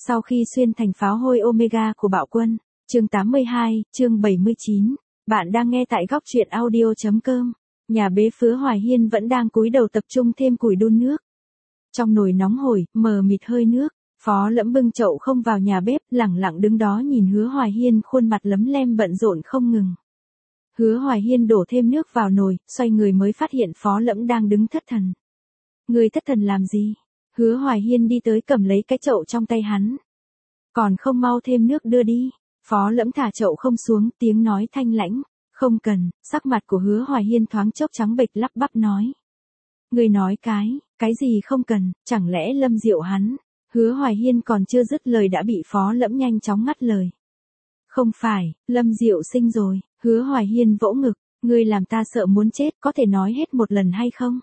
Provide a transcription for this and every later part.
Sau khi xuyên thành pháo hôi Omega của Bạo Quân, chương 82, chương 79, bạn đang nghe tại góc truyện audio.com. Nhà bếp Hứa Hoài Hiên vẫn đang cúi đầu tập trung thêm củi đun nước. Trong nồi nóng hổi, mờ mịt hơi nước, Phó Lẫm bưng chậu không vào nhà bếp, lẳng lặng đứng đó nhìn Hứa Hoài Hiên khuôn mặt lấm lem bận rộn không ngừng. Hứa Hoài Hiên đổ thêm nước vào nồi, xoay người mới phát hiện Phó Lẫm đang đứng thất thần. Người thất thần làm gì? Hứa Hoài Hiên đi tới cầm lấy cái chậu trong tay hắn. Còn không mau thêm nước đưa đi. Phó Lẫm thả chậu không xuống, tiếng nói thanh lãnh. Không cần. Sắc mặt của Hứa Hoài Hiên thoáng chốc trắng bệch, lắp bắp nói. Người nói cái gì không cần, chẳng lẽ Lâm Diệu hắn? Hứa Hoài Hiên còn chưa dứt lời đã bị Phó Lẫm nhanh chóng ngắt lời. Không phải, Lâm Diệu sinh rồi. Hứa Hoài Hiên vỗ ngực. Ngươi làm ta sợ muốn chết, có thể nói hết một lần hay không?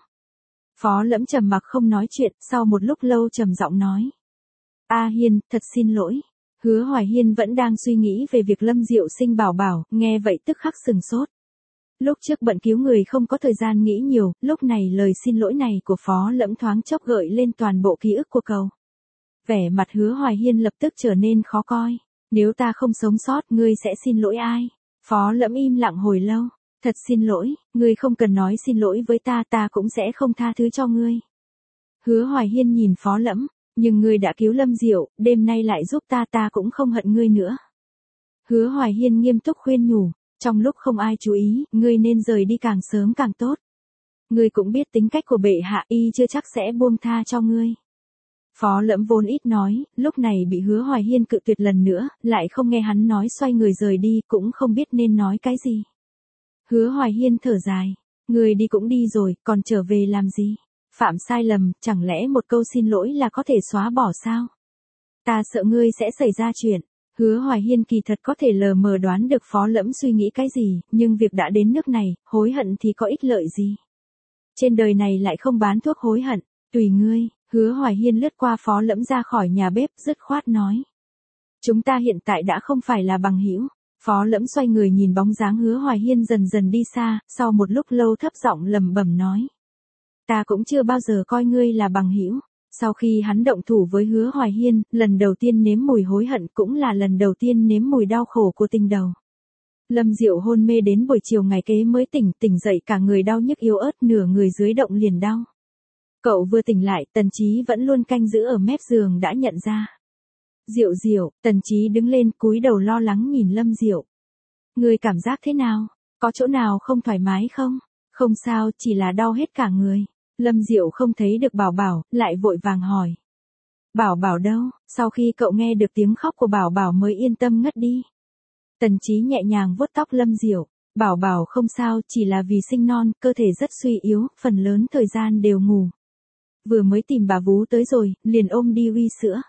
Phó Lẫm trầm mặc không nói chuyện, sau một lúc lâu trầm giọng nói. A Hiên, thật xin lỗi. Hứa Hoài Hiên vẫn đang suy nghĩ về việc Lâm Diệu sinh bảo bảo, nghe vậy tức khắc sừng sốt. Lúc trước bận cứu người không có thời gian nghĩ nhiều, lúc này lời xin lỗi này của Phó Lẫm thoáng chốc gợi lên toàn bộ ký ức của cậu. Vẻ mặt Hứa Hoài Hiên lập tức trở nên khó coi. Nếu ta không sống sót, ngươi sẽ xin lỗi ai? Phó Lẫm im lặng hồi lâu. Thật xin lỗi, ngươi không cần nói xin lỗi với ta, ta cũng sẽ không tha thứ cho ngươi. Hứa Hoài Hiên nhìn Phó Lẫm, nhưng ngươi đã cứu Lâm Diệu, đêm nay lại giúp ta cũng không hận ngươi nữa. Hứa Hoài Hiên nghiêm túc khuyên nhủ, trong lúc không ai chú ý, ngươi nên rời đi càng sớm càng tốt. Ngươi cũng biết tính cách của bệ hạ, y chưa chắc sẽ buông tha cho ngươi. Phó Lẫm vốn ít nói, lúc này bị Hứa Hoài Hiên cự tuyệt lần nữa, lại không nghe hắn nói xoay người rời đi, cũng không biết nên nói cái gì. Hứa Hoài Hiên thở dài, người đi cũng đi rồi, còn trở về làm gì? Phạm sai lầm, chẳng lẽ một câu xin lỗi là có thể xóa bỏ sao? Ta sợ ngươi sẽ xảy ra chuyện. Hứa Hoài Hiên kỳ thật có thể lờ mờ đoán được Phó Lẫm suy nghĩ cái gì, nhưng việc đã đến nước này, hối hận thì có ích lợi gì? Trên đời này lại không bán thuốc hối hận, tùy ngươi. Hứa Hoài Hiên lướt qua Phó Lẫm ra khỏi nhà bếp, dứt khoát nói. Chúng ta hiện tại đã không phải là bằng hữu. Phó Lẫm xoay người nhìn bóng dáng Hứa Hoài Hiên dần dần đi xa, sau một lúc lâu thấp giọng lẩm bẩm nói. Ta cũng chưa bao giờ coi ngươi là bằng hữu. Sau khi hắn động thủ với Hứa Hoài Hiên, lần đầu tiên nếm mùi hối hận cũng là lần đầu tiên nếm mùi đau khổ của tình đầu. Lâm Diệu hôn mê đến buổi chiều ngày kế mới tỉnh dậy cả người đau nhức yếu ớt, nửa người dưới động liền đau. Cậu vừa tỉnh lại, Tần Chí vẫn luôn canh giữ ở mép giường đã nhận ra. Diệu, Tần Chí đứng lên cúi đầu lo lắng nhìn Lâm Diệu. Người cảm giác thế nào? Có chỗ nào không thoải mái không? Không sao, chỉ là đau hết cả người. Lâm Diệu không thấy được Bảo Bảo, lại vội vàng hỏi. Bảo Bảo đâu? Sau khi cậu nghe được tiếng khóc của Bảo Bảo mới yên tâm ngất đi. Tần Chí nhẹ nhàng vuốt tóc Lâm Diệu. Bảo Bảo không sao, chỉ là vì sinh non, cơ thể rất suy yếu, phần lớn thời gian đều ngủ. Vừa mới tìm bà vú tới rồi, liền ôm đi uy sữa.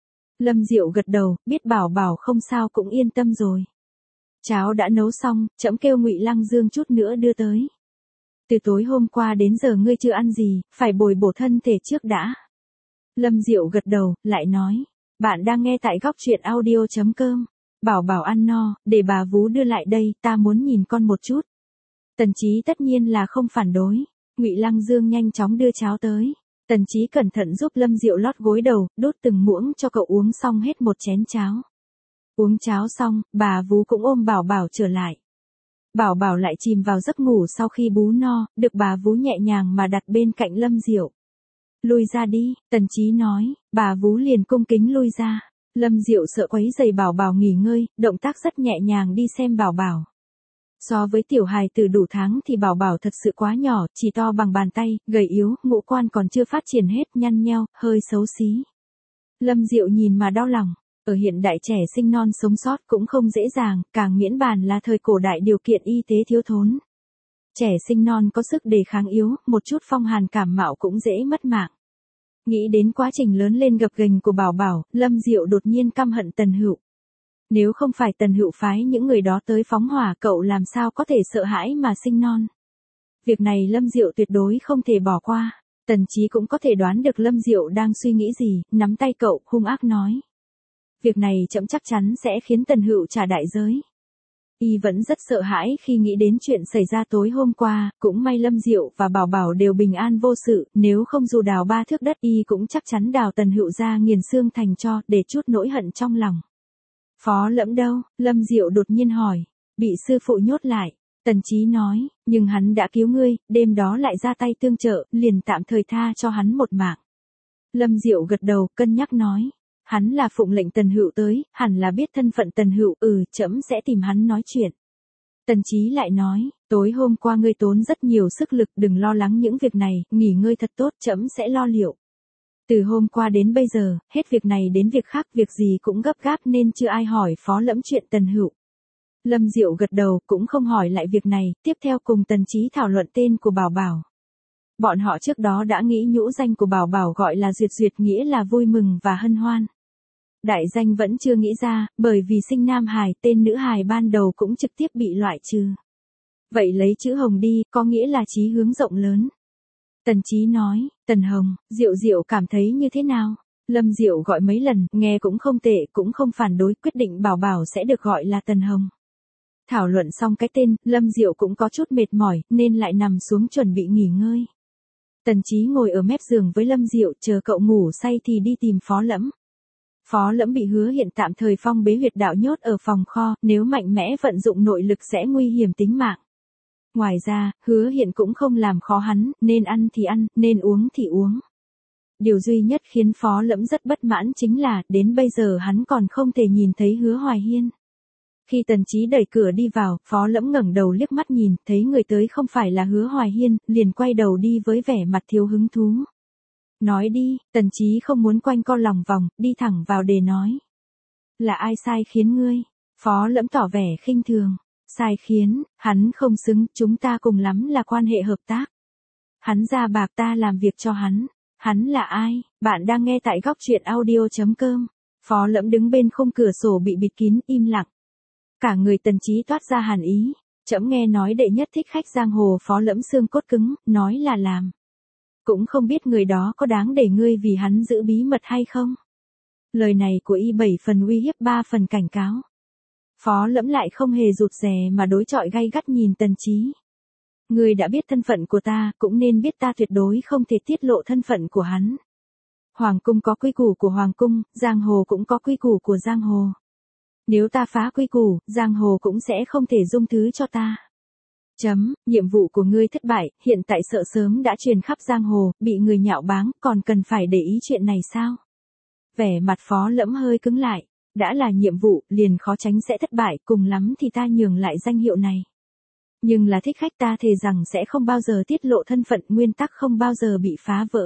Lâm Diệu gật đầu, biết Bảo Bảo không sao cũng yên tâm rồi. Cháo đã nấu xong, trẫm kêu Ngụy Lăng Dương chút nữa đưa tới. Từ tối hôm qua đến giờ ngươi chưa ăn gì, phải bồi bổ thân thể trước đã. Lâm Diệu gật đầu, lại nói. Bạn đang nghe tại góc truyện audio.com. Bảo Bảo ăn no, để bà vú đưa lại đây, ta muốn nhìn con một chút. Tần Chí tất nhiên là không phản đối. Ngụy Lăng Dương nhanh chóng đưa cháo tới. Tần Chí cẩn thận giúp Lâm Diệu lót gối đầu, đút từng muỗng cho cậu uống xong hết một chén cháo. Uống cháo xong, bà vú cũng ôm Bảo Bảo trở lại. Bảo Bảo lại chìm vào giấc ngủ sau khi bú no, được bà vú nhẹ nhàng mà đặt bên cạnh Lâm Diệu. Lui ra đi, Tần Chí nói, bà vú liền cung kính lui ra. Lâm Diệu sợ quấy rầy Bảo Bảo nghỉ ngơi, động tác rất nhẹ nhàng đi xem Bảo Bảo. So với tiểu hài từ đủ tháng thì Bảo Bảo thật sự quá nhỏ, chỉ to bằng bàn tay, gầy yếu, ngũ quan còn chưa phát triển hết, nhăn nheo, hơi xấu xí. Lâm Diệu nhìn mà đau lòng, ở hiện đại trẻ sinh non sống sót cũng không dễ dàng, càng miễn bàn là thời cổ đại điều kiện y tế thiếu thốn. Trẻ sinh non có sức đề kháng yếu, một chút phong hàn cảm mạo cũng dễ mất mạng. Nghĩ đến quá trình lớn lên gập ghềnh của Bảo Bảo, Lâm Diệu đột nhiên căm hận Tần Hựu. Nếu không phải Tần Hựu phái những người đó tới phóng hỏa, cậu làm sao có thể sợ hãi mà sinh non. Việc này Lâm Diệu tuyệt đối không thể bỏ qua. Tần Chí cũng có thể đoán được Lâm Diệu đang suy nghĩ gì, nắm tay cậu, hung ác nói. Việc này trẫm chắc chắn sẽ khiến Tần Hựu trả đại giới. Y vẫn rất sợ hãi khi nghĩ đến chuyện xảy ra tối hôm qua, cũng may Lâm Diệu và Bảo Bảo đều bình an vô sự, nếu không dù đào 3 thước đất Y cũng chắc chắn đào Tần Hựu ra nghiền xương thành tro, để chút nỗi hận trong lòng. Phó Lẫm đâu? Lâm Diệu đột nhiên hỏi. Bị sư phụ nhốt lại. Tần Chí nói, nhưng hắn đã cứu ngươi, đêm đó lại ra tay tương trợ, liền tạm thời tha cho hắn một mạng. Lâm Diệu gật đầu, cân nhắc nói. Hắn là phụng lệnh Tần Hựu tới, hẳn là biết thân phận Tần Hựu, trẫm sẽ tìm hắn nói chuyện. Tần Chí lại nói, tối hôm qua ngươi tốn rất nhiều sức lực, đừng lo lắng những việc này, nghỉ ngơi thật tốt, trẫm sẽ lo liệu. Từ hôm qua đến bây giờ, hết việc này đến việc khác, việc gì cũng gấp gáp nên chưa ai hỏi Phó Lẫm chuyện Tần Hựu. Lâm Diệu gật đầu, cũng không hỏi lại việc này, tiếp theo cùng Tần Chí thảo luận tên của Bảo Bảo. Bọn họ trước đó đã nghĩ nhũ danh của Bảo Bảo gọi là Duyệt Duyệt, nghĩa là vui mừng và hân hoan. Đại danh vẫn chưa nghĩ ra, bởi vì sinh nam hài, tên nữ hài ban đầu cũng trực tiếp bị loại trừ. Vậy lấy chữ Hồng đi, có nghĩa là chí hướng rộng lớn. Tần Chí nói, Tần Hồng, Diệu Diệu cảm thấy như thế nào? Lâm Diệu gọi mấy lần, nghe cũng không tệ, cũng không phản đối, quyết định Bảo Bảo sẽ được gọi là Tần Hồng. Thảo luận xong cái tên, Lâm Diệu cũng có chút mệt mỏi, nên lại nằm xuống chuẩn bị nghỉ ngơi. Tần Chí ngồi ở mép giường với Lâm Diệu, chờ cậu ngủ say thì đi tìm Phó Lẫm. Phó Lẫm bị Hứa Hiện tạm thời phong bế huyệt đạo nhốt ở phòng kho, nếu mạnh mẽ vận dụng nội lực sẽ nguy hiểm tính mạng. Ngoài ra, Hứa Hiện cũng không làm khó hắn, nên ăn thì ăn, nên uống thì uống. Điều duy nhất khiến Phó Lẫm rất bất mãn chính là, đến bây giờ hắn còn không thể nhìn thấy Hứa Hoài Hiên. Khi Tần Chí đẩy cửa đi vào, Phó Lẫm ngẩng đầu liếc mắt nhìn, thấy người tới không phải là Hứa Hoài Hiên, liền quay đầu đi với vẻ mặt thiếu hứng thú. Nói đi, Tần Chí không muốn quanh co lòng vòng, đi thẳng vào đề nói. Là ai sai khiến ngươi? Phó Lẫm tỏ vẻ khinh thường. Sai khiến, hắn không xứng, chúng ta cùng lắm là quan hệ hợp tác. Hắn ra bạc ta làm việc cho hắn. Hắn là ai? Bạn đang nghe tại góc truyện audio.com. Phó Lẫm đứng bên khung cửa sổ bị bịt kín, im lặng. Cả người Tần Chí toát ra hàn ý. Trẫm nghe nói đệ nhất thích khách giang hồ Phó Lẫm xương cốt cứng, nói là làm. Cũng không biết người đó có đáng để ngươi vì hắn giữ bí mật hay không? Lời này của Y 7 phần uy hiếp 3 phần cảnh cáo. Phó Lẫm lại không hề rụt rè mà đối chọi gay gắt nhìn Tần Chí. Ngươi đã biết thân phận của ta, cũng nên biết ta tuyệt đối không thể tiết lộ thân phận của hắn. Hoàng cung có quy củ của hoàng cung, giang hồ cũng có quy củ của giang hồ. Nếu ta phá quy củ, giang hồ cũng sẽ không thể dung thứ cho ta. Nhiệm vụ của ngươi thất bại, hiện tại sợ sớm đã truyền khắp giang hồ, bị người nhạo báng, còn cần phải để ý chuyện này sao? Vẻ mặt Phó Lẫm hơi cứng lại, đã là nhiệm vụ, liền khó tránh sẽ thất bại, cùng lắm thì ta nhường lại danh hiệu này. Nhưng là thích khách ta thề rằng sẽ không bao giờ tiết lộ thân phận, nguyên tắc không bao giờ bị phá vỡ.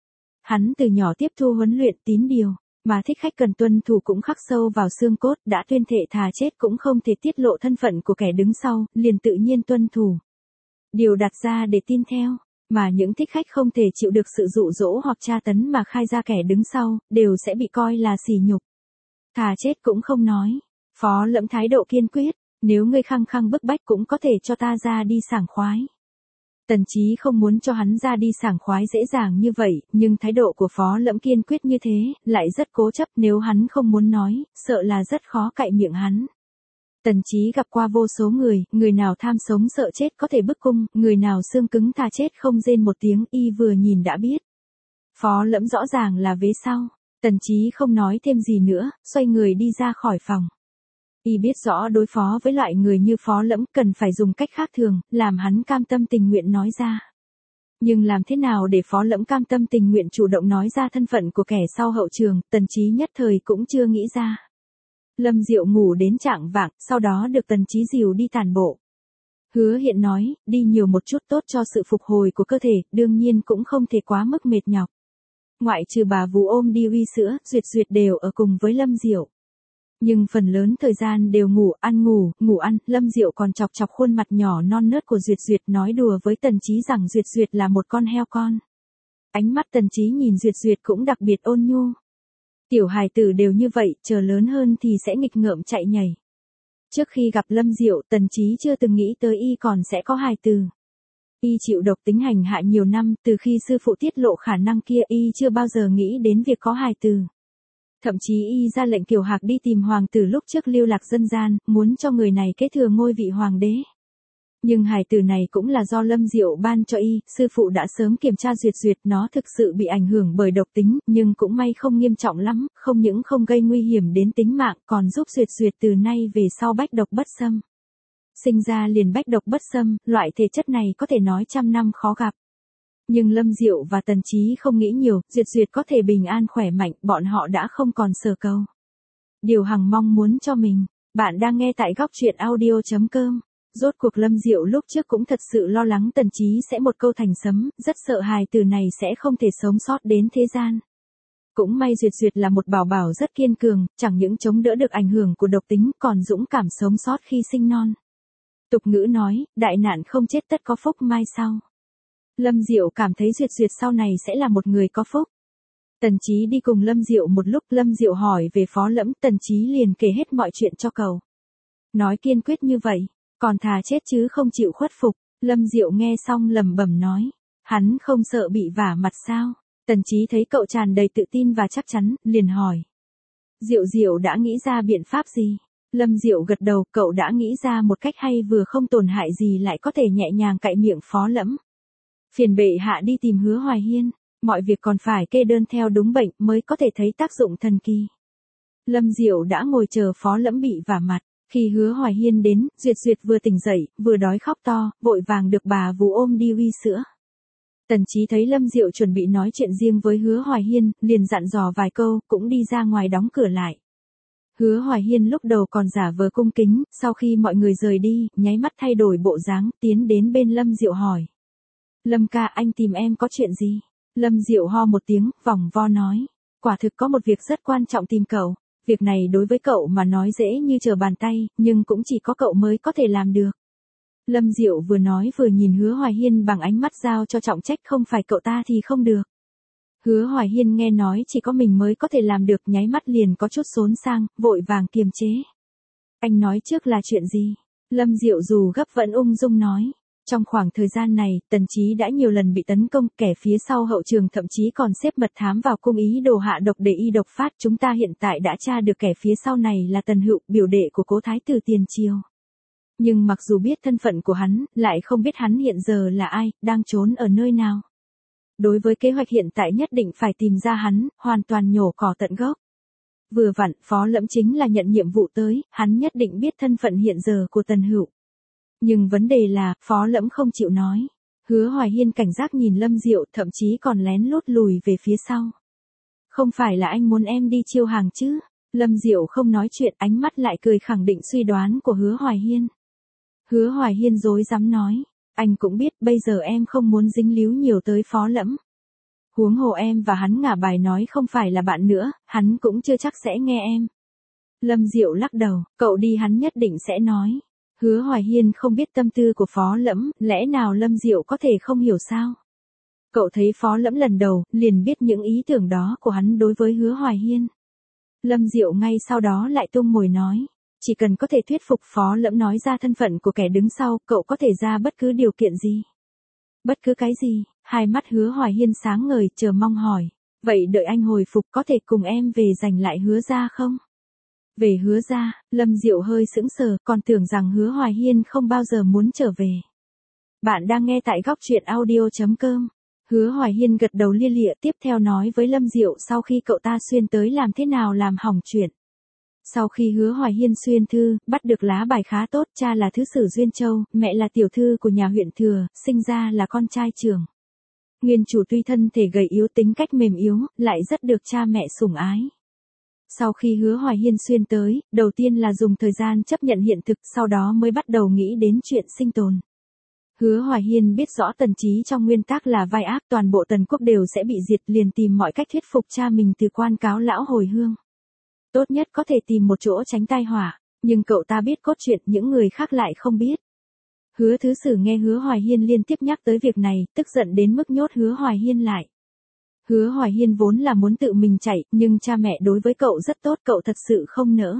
Hắn từ nhỏ tiếp thu huấn luyện tín điều, mà thích khách cần tuân thủ cũng khắc sâu vào xương cốt, đã tuyên thệ thà chết cũng không thể tiết lộ thân phận của kẻ đứng sau, liền tự nhiên tuân thủ. Điều đặt ra để tin theo, mà những thích khách không thể chịu được sự dụ dỗ hoặc tra tấn mà khai ra kẻ đứng sau, đều sẽ bị coi là sỉ nhục. Thà chết cũng không nói. Phó Lẫm thái độ kiên quyết, nếu ngươi khăng khăng bức bách cũng có thể cho ta ra đi sảng khoái. Tần Chí không muốn cho hắn ra đi sảng khoái dễ dàng như vậy, nhưng thái độ của Phó Lẫm kiên quyết như thế, lại rất cố chấp, nếu hắn không muốn nói, sợ là rất khó cạy miệng hắn. Tần Chí gặp qua vô số người nào tham sống sợ chết có thể bức cung, người nào xương cứng thà chết không rên một tiếng, Y vừa nhìn đã biết. Phó Lẫm rõ ràng là vế sau. Tần Chí không nói thêm gì nữa, xoay người đi ra khỏi phòng. Y biết rõ đối phó với loại người như Phó Lẫm cần phải dùng cách khác thường, làm hắn cam tâm tình nguyện nói ra. Nhưng làm thế nào để Phó Lẫm cam tâm tình nguyện chủ động nói ra thân phận của kẻ sau hậu trường, Tần Chí nhất thời cũng chưa nghĩ ra. Lâm Diệu ngủ đến chạng vạng, sau đó được Tần Chí dìu đi tản bộ. Hứa Hiện nói, đi nhiều một chút tốt cho sự phục hồi của cơ thể, đương nhiên cũng không thể quá mức mệt nhọc. Ngoại trừ bà vú ôm đi uy sữa, Duyệt Duyệt đều ở cùng với Lâm Diệu. Nhưng phần lớn thời gian đều ngủ ăn, Lâm Diệu còn chọc chọc khuôn mặt nhỏ non nớt của Duyệt Duyệt, nói đùa với Tần Chí rằng Duyệt Duyệt là một con heo con. Ánh mắt Tần Chí nhìn Duyệt Duyệt cũng đặc biệt ôn nhu. Tiểu hài tử đều như vậy, chờ lớn hơn thì sẽ nghịch ngợm chạy nhảy. Trước khi gặp Lâm Diệu, Tần Chí chưa từng nghĩ tới Y còn sẽ có hài tử. Y chịu độc tính hành hạ nhiều năm, từ khi sư phụ tiết lộ khả năng kia Y chưa bao giờ nghĩ đến việc có hài tử. Thậm chí y ra lệnh Kiều Hạc đi tìm hoàng tử lúc trước lưu lạc dân gian, muốn cho người này kế thừa ngôi vị hoàng đế. Nhưng hài tử này cũng là do Lâm Diệu ban cho y, sư phụ đã sớm kiểm tra duyệt nó thực sự bị ảnh hưởng bởi độc tính, nhưng cũng may không nghiêm trọng lắm, không những không gây nguy hiểm đến tính mạng, còn giúp duyệt từ nay về sau bách độc bất xâm. Sinh ra liền bách độc bất xâm, loại thể chất này có thể nói trăm năm khó gặp. Nhưng Lâm Diệu và Tần Chí không nghĩ nhiều, duyệt có thể bình an khỏe mạnh, bọn họ đã không còn sở cầu. Điều Hằng mong muốn cho mình. Bạn đang nghe tại góc truyện audio.com. Rốt cuộc Lâm Diệu lúc trước cũng thật sự lo lắng Tần Chí sẽ một câu thành sấm, rất sợ hài từ này sẽ không thể sống sót đến thế gian. Cũng may duyệt là một bảo bảo rất kiên cường, chẳng những chống đỡ được ảnh hưởng của độc tính, còn dũng cảm sống sót khi sinh non. Tục ngữ nói, đại nạn không chết tất có phúc mai sau. Lâm Diệu cảm thấy duyệt sau này sẽ là một người có phúc. Tần Chí đi cùng Lâm Diệu một lúc, Lâm Diệu hỏi về Phó Lẫm, Tần Chí liền kể hết mọi chuyện cho cậu. Nói kiên quyết như vậy, còn thà chết chứ không chịu khuất phục. Lâm Diệu nghe xong lẩm bẩm nói, hắn không sợ bị vả mặt sao? Tần Chí thấy cậu tràn đầy tự tin và chắc chắn, liền hỏi. Diệu đã nghĩ ra biện pháp gì? Lâm Diệu gật đầu, cậu đã nghĩ ra một cách hay vừa không tổn hại gì lại có thể nhẹ nhàng cạy miệng Phó Lẫm. Phiền bệ hạ đi tìm Hứa Hoài Hiên, mọi việc còn phải kê đơn theo đúng bệnh mới có thể thấy tác dụng thần kỳ. Lâm Diệu đã ngồi chờ Phó Lẫm bị vả mặt, khi Hứa Hoài Hiên đến, Duyệt vừa tỉnh dậy, vừa đói khóc to, vội vàng được bà vú ôm đi uy sữa. Tần Chí thấy Lâm Diệu chuẩn bị nói chuyện riêng với Hứa Hoài Hiên, liền dặn dò vài câu, cũng đi ra ngoài đóng cửa lại. Hứa Hoài Hiên lúc đầu còn giả vờ cung kính, sau khi mọi người rời đi, nháy mắt thay đổi bộ dáng, tiến đến bên Lâm Diệu hỏi. Lâm ca, anh tìm em có chuyện gì? Lâm Diệu ho một tiếng, vòng vo nói. Quả thực có một việc rất quan trọng tìm cậu. Việc này đối với cậu mà nói dễ như trở bàn tay, nhưng cũng chỉ có cậu mới có thể làm được. Lâm Diệu vừa nói vừa nhìn Hứa Hoài Hiên bằng ánh mắt giao cho trọng trách, không phải cậu ta thì không được. Hứa Hoài Hiên nghe nói chỉ có mình mới có thể làm được, nháy mắt liền có chút xốn sang, vội vàng kiềm chế. Anh nói trước là chuyện gì? Lâm Diệu dù gấp vẫn ung dung nói. Trong khoảng thời gian này, Tần Chí đã nhiều lần bị tấn công, kẻ phía sau hậu trường thậm chí còn xếp mật thám vào cung ý đồ hạ độc để y độc phát. Chúng ta hiện tại đã tra được kẻ phía sau này là Tần Hựu, biểu đệ của cố thái tử tiền triều. Nhưng mặc dù biết thân phận của hắn, lại không biết hắn hiện giờ là ai, đang trốn ở nơi nào. Đối với kế hoạch hiện tại nhất định phải tìm ra hắn, hoàn toàn nhổ cỏ tận gốc. Vừa vặn, Phó Lẫm chính là nhận nhiệm vụ tới, hắn nhất định biết thân phận hiện giờ của Tần Hựu. Nhưng vấn đề là, Phó Lẫm không chịu nói. Hứa Hoài Hiên cảnh giác nhìn Lâm Diệu, thậm chí còn lén lút lùi về phía sau. Không phải là anh muốn em đi chiêu hàng chứ? Lâm Diệu không nói chuyện, ánh mắt lại cười khẳng định suy đoán của Hứa Hoài Hiên. Hứa Hoài Hiên dối dám nói, anh cũng biết bây giờ em không muốn dính líu nhiều tới Phó Lẫm. Huống hồ em và hắn ngả bài nói không phải là bạn nữa, hắn cũng chưa chắc sẽ nghe em. Lâm Diệu lắc đầu, cậu đi hắn nhất định sẽ nói. Hứa Hoài Hiên không biết tâm tư của Phó Lẫm, lẽ nào Lâm Diệu có thể không hiểu sao? Cậu thấy Phó Lẫm lần đầu, liền biết những ý tưởng đó của hắn đối với Hứa Hoài Hiên. Lâm Diệu ngay sau đó lại tung mồi nói, chỉ cần có thể thuyết phục Phó Lẫm nói ra thân phận của kẻ đứng sau, cậu có thể ra bất cứ điều kiện gì. Bất cứ cái gì? Hai mắt Hứa Hoài Hiên sáng ngời, chờ mong hỏi. Vậy đợi anh hồi phục có thể cùng em về giành lại Hứa gia không? Về Hứa gia, Lâm Diệu hơi sững sờ, còn tưởng rằng Hứa Hoài Hiên không bao giờ muốn trở về. Bạn đang nghe tại góc truyện audio.com. Hứa Hoài Hiên gật đầu lia lịa, tiếp theo nói với Lâm Diệu sau khi cậu ta xuyên tới làm thế nào làm hỏng chuyện. Sau khi Hứa Hoài Hiên xuyên thư, bắt được lá bài khá tốt, cha là thứ sử Duyên Châu, mẹ là tiểu thư của nhà huyện thừa, sinh ra là con trai trưởng. Nguyên chủ tuy thân thể gầy yếu, tính cách mềm yếu, lại rất được cha mẹ sủng ái. Sau khi Hứa Hoài Hiên xuyên tới, đầu tiên là dùng thời gian chấp nhận hiện thực, sau đó mới bắt đầu nghĩ đến chuyện sinh tồn. Hứa Hoài Hiên biết rõ Tần Chí trong nguyên tắc là vai ác, toàn bộ Tần quốc đều sẽ bị diệt, liền tìm mọi cách thuyết phục cha mình từ quan cáo lão hồi hương. Tốt nhất có thể tìm một chỗ tránh tai họa, nhưng cậu ta biết cốt truyện, những người khác lại không biết. Hứa Thứ Sử nghe Hứa Hoài Hiên liên tiếp nhắc tới việc này, tức giận đến mức nhốt Hứa Hoài Hiên lại. Hứa Hoài Hiên vốn là muốn tự mình chạy, nhưng cha mẹ đối với cậu rất tốt, cậu thật sự không nỡ.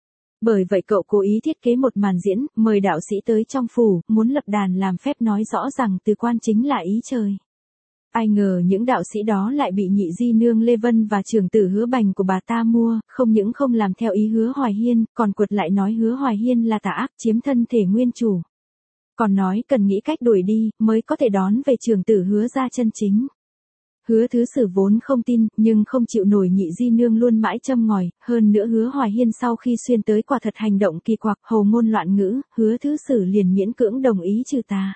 Bởi vậy cậu cố ý thiết kế một màn diễn, mời đạo sĩ tới trong phủ, muốn lập đàn làm phép nói rõ rằng từ quan chính là ý trời. Ai ngờ những đạo sĩ đó lại bị nhị di nương Lê Vân và trưởng tử Hứa Bành của bà ta mua, không những không làm theo ý Hứa Hoài Hiên, còn quật lại nói Hứa Hoài Hiên là tà ác chiếm thân thể nguyên chủ. Còn nói cần nghĩ cách đuổi đi, mới có thể đón về trưởng tử Hứa ra chân chính. Hứa Thứ Sử vốn không tin, nhưng không chịu nổi nhị di nương luôn mãi châm ngòi, hơn nữa Hứa Hoài Hiên sau khi xuyên tới quả thật hành động kỳ quặc, hầu ngôn loạn ngữ, Hứa Thứ Sử liền miễn cưỡng đồng ý trừ tà.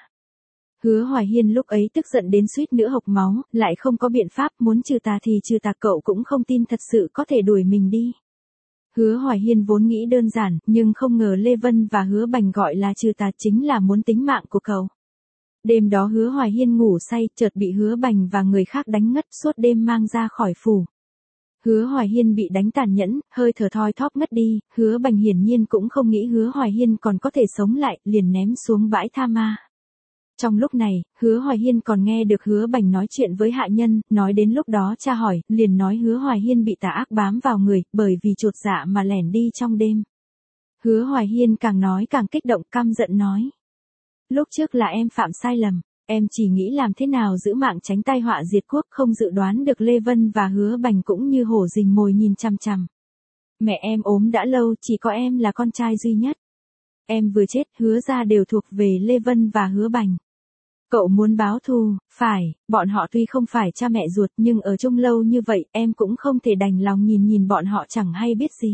Hứa Hoài Hiên lúc ấy tức giận đến suýt nữa hộc máu, lại không có biện pháp, muốn trừ tà thì trừ tà, cậu cũng không tin thật sự có thể đuổi mình đi. Hứa Hoài Hiên vốn nghĩ đơn giản, nhưng không ngờ Lê Vân và Hứa Bành gọi là trừ tà chính là muốn tính mạng của cậu. Đêm đó Hứa Hoài Hiên ngủ say, chợt bị Hứa Bành và người khác đánh ngất, suốt đêm mang ra khỏi phủ. Hứa Hoài Hiên bị đánh tàn nhẫn, hơi thở thoi thóp ngất đi, Hứa Bành hiển nhiên cũng không nghĩ Hứa Hoài Hiên còn có thể sống lại, liền ném xuống bãi tha ma. Trong lúc này, Hứa Hoài Hiên còn nghe được Hứa Bành nói chuyện với hạ nhân, nói đến lúc đó cha hỏi, liền nói Hứa Hoài Hiên bị tà ác bám vào người, bởi vì chột dạ mà lẻn đi trong đêm. Hứa Hoài Hiên càng nói càng kích động, căm giận nói. Lúc trước là em phạm sai lầm, em chỉ nghĩ làm thế nào giữ mạng tránh tai họa diệt quốc, không dự đoán được Lê Vân và Hứa Bành cũng như hổ rình mồi nhìn chằm chằm. Mẹ em ốm đã lâu, chỉ có em là con trai duy nhất. Em vừa chết, Hứa ra đều thuộc về Lê Vân và Hứa Bành. Cậu muốn báo thù, phải, bọn họ tuy không phải cha mẹ ruột nhưng ở chung lâu như vậy em cũng không thể đành lòng nhìn bọn họ chẳng hay biết gì.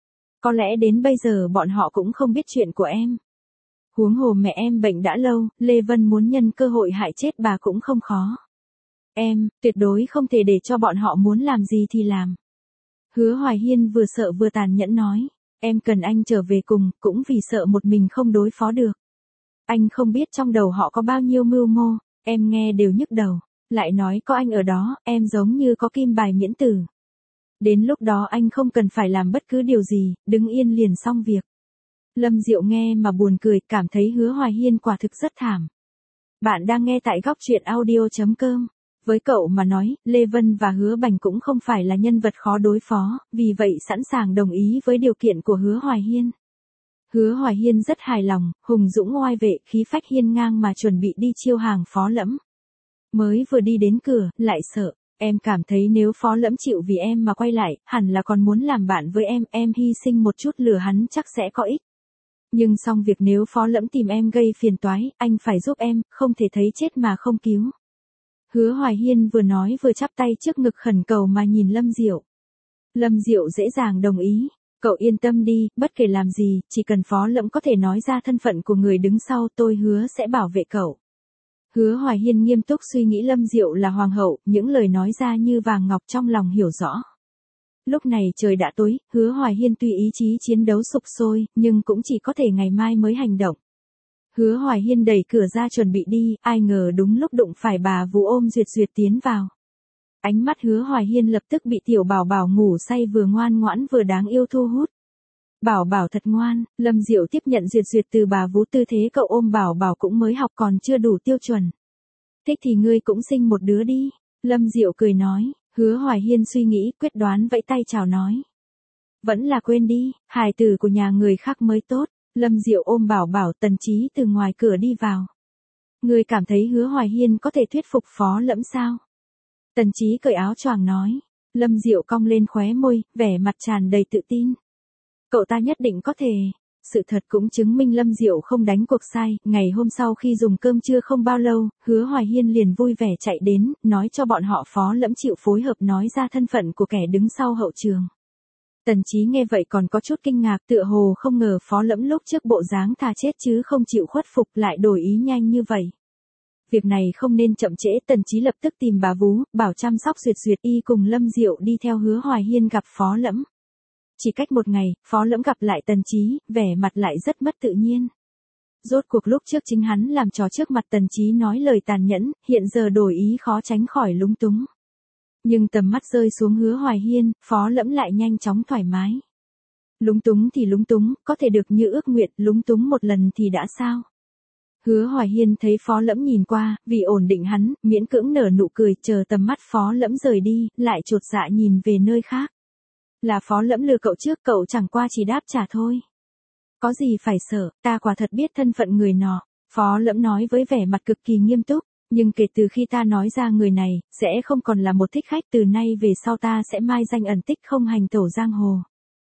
Có lẽ đến bây giờ bọn họ cũng không biết chuyện của em. Huống hồ mẹ em bệnh đã lâu, Lê Vân muốn nhân cơ hội hại chết bà cũng không khó. Em, tuyệt đối không thể để cho bọn họ muốn làm gì thì làm. Hứa Hoài Hiên vừa sợ vừa tàn nhẫn nói, em cần anh trở về cùng, cũng vì sợ một mình không đối phó được. Anh không biết trong đầu họ có bao nhiêu mưu mô, em nghe đều nhức đầu, lại nói có anh ở đó, em giống như có kim bài miễn tử. Đến lúc đó anh không cần phải làm bất cứ điều gì, đứng yên liền xong việc. Lâm Diệu nghe mà buồn cười, cảm thấy Hứa Hoài Hiên quả thực rất thảm. Bạn đang nghe tại góc truyện audio.com. Với cậu mà nói, Lê Vân và Hứa Bành cũng không phải là nhân vật khó đối phó, vì vậy sẵn sàng đồng ý với điều kiện của Hứa Hoài Hiên. Hứa Hoài Hiên rất hài lòng, hùng dũng oai vệ, khí phách hiên ngang mà chuẩn bị đi chiêu hàng Phó Lẫm. Mới vừa đi đến cửa, lại sợ, em cảm thấy nếu Phó Lẫm chịu vì em mà quay lại, hẳn là còn muốn làm bạn với em hy sinh một chút lừa hắn chắc sẽ có ích. Nhưng xong việc nếu Phó Lẫm tìm em gây phiền toái, anh phải giúp em, không thể thấy chết mà không cứu. Hứa Hoài Hiên vừa nói vừa chắp tay trước ngực khẩn cầu mà nhìn Lâm Diệu. Lâm Diệu dễ dàng đồng ý. Cậu yên tâm đi, bất kể làm gì, chỉ cần Phó Lẫm có thể nói ra thân phận của người đứng sau, tôi hứa sẽ bảo vệ cậu. Hứa Hoài Hiên nghiêm túc suy nghĩ Lâm Diệu là hoàng hậu, những lời nói ra như vàng ngọc, trong lòng hiểu rõ. Lúc này trời đã tối, Hứa Hoài Hiên tuy ý chí chiến đấu sục sôi, nhưng cũng chỉ có thể ngày mai mới hành động. Hứa Hoài Hiên đẩy cửa ra chuẩn bị đi, ai ngờ đúng lúc đụng phải bà Vũ ôm Duyệt Duyệt tiến vào. Ánh mắt Hứa Hoài Hiên lập tức bị tiểu Bảo Bảo ngủ say vừa ngoan ngoãn vừa đáng yêu thu hút. Bảo Bảo thật ngoan, Lâm Diệu tiếp nhận Duyệt Duyệt từ bà Vũ, tư thế cậu ôm Bảo Bảo cũng mới học còn chưa đủ tiêu chuẩn. Thích thì ngươi cũng sinh một đứa đi, Lâm Diệu cười nói. Hứa Hoài Hiên suy nghĩ, quyết đoán vẫy tay chào nói. Vẫn là quên đi, hài tử của nhà người khác mới tốt. Lâm Diệu ôm Bảo Bảo, Tần Chí từ ngoài cửa đi vào. Ngươi cảm thấy Hứa Hoài Hiên có thể thuyết phục Phó Lẫm sao? Tần Chí cởi áo choàng nói. Lâm Diệu cong lên khóe môi, vẻ mặt tràn đầy tự tin. Cậu ta nhất định có thể. Sự thật cũng chứng minh Lâm Diệu không đánh cuộc sai. Ngày hôm sau khi dùng cơm trưa không bao lâu, Hứa Hoài Hiên liền vui vẻ chạy đến, nói cho bọn họ Phó Lẫm chịu phối hợp nói ra thân phận của kẻ đứng sau hậu trường. Tần Chí nghe vậy còn có chút kinh ngạc, tựa hồ không ngờ Phó Lẫm lúc trước bộ dáng thà chết chứ không chịu khuất phục lại đổi ý nhanh như vậy. Việc này không nên chậm trễ, Tần Chí lập tức tìm bà Vú, bảo chăm sóc Duyệt Duyệt, y cùng Lâm Diệu đi theo Hứa Hoài Hiên gặp Phó Lẫm. Chỉ cách một ngày, Phó Lẫm gặp lại Tần Chí, vẻ mặt lại rất mất tự nhiên. Rốt cuộc lúc trước chính hắn làm trò trước mặt Tần Chí nói lời tàn nhẫn, hiện giờ đổi ý khó tránh khỏi lúng túng. Nhưng tầm mắt rơi xuống Hứa Hoài Hiên, Phó Lẫm lại nhanh chóng thoải mái. Lúng túng thì lúng túng, có thể được như ước nguyện, lúng túng một lần thì đã sao? Hứa Hoài Hiên thấy Phó Lẫm nhìn qua, vì ổn định hắn, miễn cưỡng nở nụ cười, chờ tầm mắt Phó Lẫm rời đi, lại chột dạ nhìn về nơi khác. Là Phó Lẫm lừa cậu trước, cậu chẳng qua chỉ đáp trả thôi. Có gì phải sợ, ta quả thật biết thân phận người nọ. Phó Lẫm nói với vẻ mặt cực kỳ nghiêm túc, Nhưng kể từ khi ta nói ra người này, sẽ không còn là một thích khách, từ nay về sau ta sẽ mai danh ẩn tích không hành tẩu giang hồ.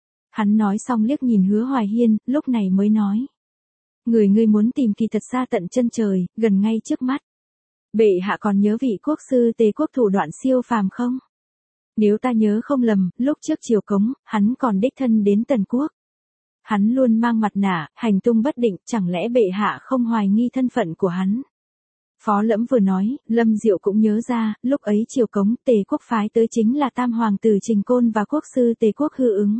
Hắn nói xong liếc nhìn Hứa Hoài Hiên, lúc này mới nói. Người ngươi muốn tìm kỳ thật xa tận chân trời, gần ngay trước mắt. Bệ hạ còn nhớ vị quốc sư Tề Quốc thủ đoạn siêu phàm không? Nếu ta nhớ không lầm, lúc trước triều cống, hắn còn đích thân đến Tần Quốc. Hắn luôn mang mặt nạ, hành tung bất định, chẳng lẽ bệ hạ không hoài nghi thân phận của hắn? Phó Lẫm vừa nói, Lâm Diệu cũng nhớ ra, lúc ấy triều cống Tề Quốc phái tới chính là tam hoàng tử Trình Côn và quốc sư Tề Quốc Hư Ứng.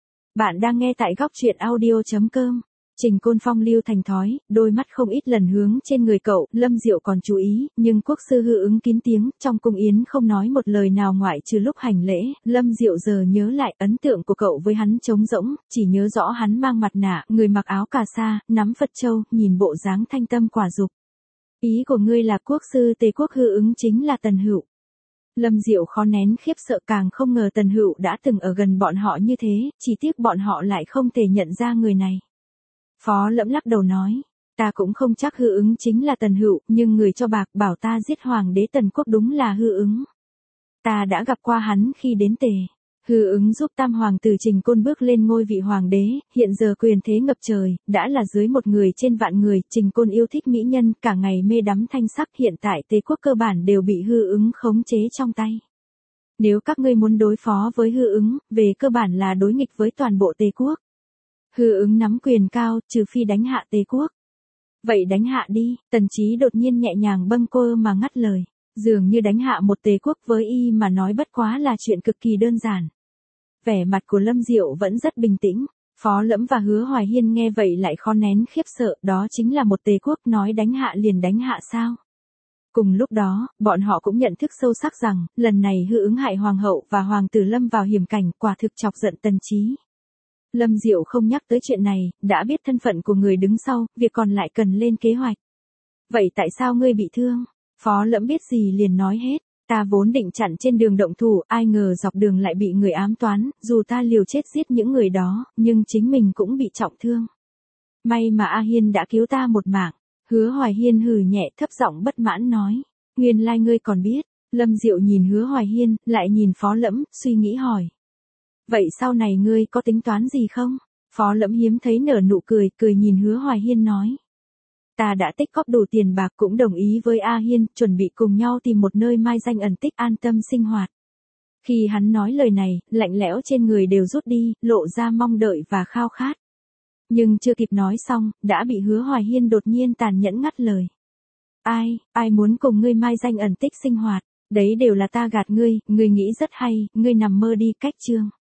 Bạn đang nghe tại góc truyện audio.com. Trình Côn phong lưu thành thói, đôi mắt không ít lần hướng trên người cậu, Lâm Diệu còn chú ý, nhưng quốc sư Hư Ứng kín tiếng, trong cung yến không nói một lời nào ngoại trừ lúc hành lễ, Lâm Diệu giờ nhớ lại ấn tượng của cậu với hắn trống rỗng, chỉ nhớ rõ hắn mang mặt nạ, người mặc áo cà sa, nắm Phật châu, nhìn bộ dáng thanh tâm quả dục. Ý của ngươi là quốc sư Tề Quốc Hư Ứng chính là Tần Hựu. Lâm Diệu khó nén khiếp sợ, càng không ngờ Tần Hựu đã từng ở gần bọn họ như thế, chỉ tiếc bọn họ lại không thể nhận ra người này. Phó Lẫm lắc đầu nói, ta cũng không chắc Hư Ứng chính là Tần Hựu, nhưng người cho bạc bảo ta giết hoàng đế Tần Quốc đúng là Hư Ứng. Ta đã gặp qua hắn khi đến Tề. Hư Ứng giúp tam hoàng tử Trình Côn bước lên ngôi vị hoàng đế, hiện giờ quyền thế ngập trời, đã là dưới một người trên vạn người, Trình Côn yêu thích mỹ nhân, cả ngày mê đắm thanh sắc, hiện tại Tề Quốc cơ bản đều bị Hư Ứng khống chế trong tay. Nếu các ngươi muốn đối phó với Hư Ứng, về cơ bản là đối nghịch với toàn bộ Tề Quốc. Hư Ứng nắm quyền cao, trừ phi đánh hạ Tề Quốc. Vậy đánh hạ đi, Tần Chí đột nhiên nhẹ nhàng bâng quơ mà ngắt lời. Dường như đánh hạ một Tề Quốc với y mà nói bất quá là chuyện cực kỳ đơn giản. Vẻ mặt của Lâm Diệu vẫn rất bình tĩnh. Phó Lẫm và Hứa Hoài Hiên nghe vậy lại khó nén khiếp sợ, đó chính là một Tề Quốc, nói đánh hạ liền đánh hạ sao? Cùng lúc đó, bọn họ cũng nhận thức sâu sắc rằng, lần này Hư Ứng hại hoàng hậu và hoàng tử lâm vào hiểm cảnh, quả thực chọc giận Tần Chí. Lâm Diệu không nhắc tới chuyện này, đã biết thân phận của người đứng sau, việc còn lại cần lên kế hoạch. Vậy tại sao ngươi bị thương? Phó Lẫm biết gì liền nói hết. Ta vốn định chặn trên đường động thủ, ai ngờ dọc đường lại bị người ám toán, dù ta liều chết giết những người đó, nhưng chính mình cũng bị trọng thương. May mà A Hiên đã cứu ta một mạng. Hứa Hoài Hiên hừ nhẹ, thấp giọng bất mãn nói. Nguyên lai ngươi còn biết. Lâm Diệu nhìn Hứa Hoài Hiên, lại nhìn Phó Lẫm, suy nghĩ hỏi. Vậy sau này ngươi có tính toán gì không? Phó Lẫm hiếm thấy nở nụ cười, cười nhìn Hứa Hoài Hiên nói. Ta đã tích góp đủ tiền bạc, cũng đồng ý với A Hiên, chuẩn bị cùng nhau tìm một nơi mai danh ẩn tích, an tâm sinh hoạt. Khi hắn nói lời này, lạnh lẽo trên người đều rút đi, lộ ra mong đợi và khao khát. Nhưng chưa kịp nói xong, đã bị Hứa Hoài Hiên đột nhiên tàn nhẫn ngắt lời. Ai muốn cùng ngươi mai danh ẩn tích sinh hoạt, đấy đều là ta gạt ngươi, ngươi nghĩ rất hay, ngươi nằm mơ đi, cách chương.